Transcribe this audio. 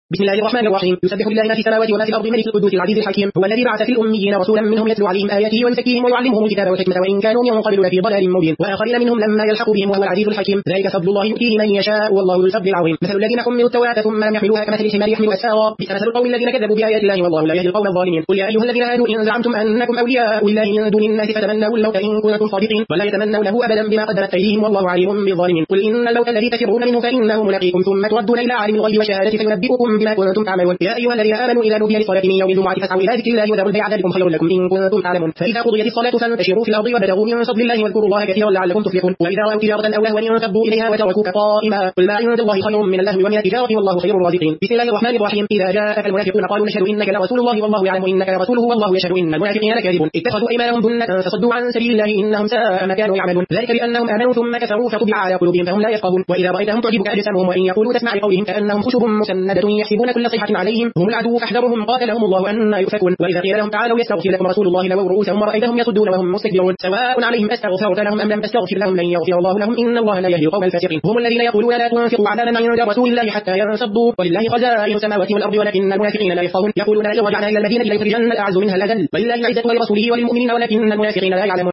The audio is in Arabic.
بسم الله الرحمن الرحيم. يسبح لله ما في السماوات وما في الأرض ملك القدوس العزيز الحكيم. هو الذي بعث في الأميين رسولا منهم يتلو عليهم آياته ويزكيهم ويعلمهم الكتاب والحكمة وإن كانوا من قبل لفي ضلال مبين وآخرين منهم لما يلحقوا بهم وهو العزيز الحكيم. ذلك فضل الله يؤتيه من يشاء والله ذو الفضل العظيم. مثل الذين حملوا التوراة ثم لم يحملوها كمثل الحمار يحمل أسفارا بئس مثل القوم الذين كذبوا بآيات الله والله لا يهدي القوم الظالمين. قل يا أيها الذين هادوا إن زعمتم أنكم أولياء لله من دون الناس فتمنوا الموت إن كنتم صادقين ولا يتمنونه أبدا بما قدمت أيديهم والله عليم بالظالمين. قل إن الموت الذي تفرون منه فإنه ملاقيكم ثم تردون إلى عالم الغيب والشهادة فينبئكم بما كنتم تعملون. يا أيها الذين آمنوا إذا نودي للصلاة من يوم الجمعة فاسعوا إلى ذكر الله وذروا البيع ذلكم خير لكم إن كنتم تعلمون. فإذا قضيت الصلاة فانتشروا في الأرض وابتغوا من فضل الله واذكروا الله كثيرا لعلكم تفلحون. وإذا رأوا تجارة أو لهوا انفضوا إليها وتركوك قائما قل ما عند الله خير من اللهو ومن التجارة والله خير الرازقين. بسم الله الرحمن الرحيم. إذا جاءك المنافقون قالوا نشهد إنك لرسول الله والله يعلم إنك لرسوله والله يشهد إن المنافقين لكاذبون. اتخذوا أيمانهم جنة فصدوا عن سبيل الله إنهم ساء ما كانوا يعملون. ذلك بأنهم آمنوا ثم كفروا فطبع على قلوبهم فهم لا يفقهون. وإذا رأيتهم تعجبك أجسامهم وإن يقولوا تسمع لقولهم كأنهم خشب مسندة يحسبون كل صيحة عليهم هم العدو فاحذرهم قاتلهم الله أن يؤفكون. وإذا قيل لهم تعالوا يستغفر لكم رسول الله لووا رؤوسهم ورأيتهم يصدون وهم مستكبرون سواء عليهم أستغفرت لهم أم لم تستغفر لهم لن يغفر الله لهم إن الله لا يهدي القوم الفاسقين. هم الذين يقولون لا تنفقوا على من عند رسول الله حتى ينفضوا ولله خزائن السماوات والأرض ولكن المنافقين لا يفقهون. يقولون لو رجعنا إلى المدينة ليخرجن الأعز منها الأذل ولله العزة ولرسوله وللمؤمنين ولكن المنافقين لا يعلمون.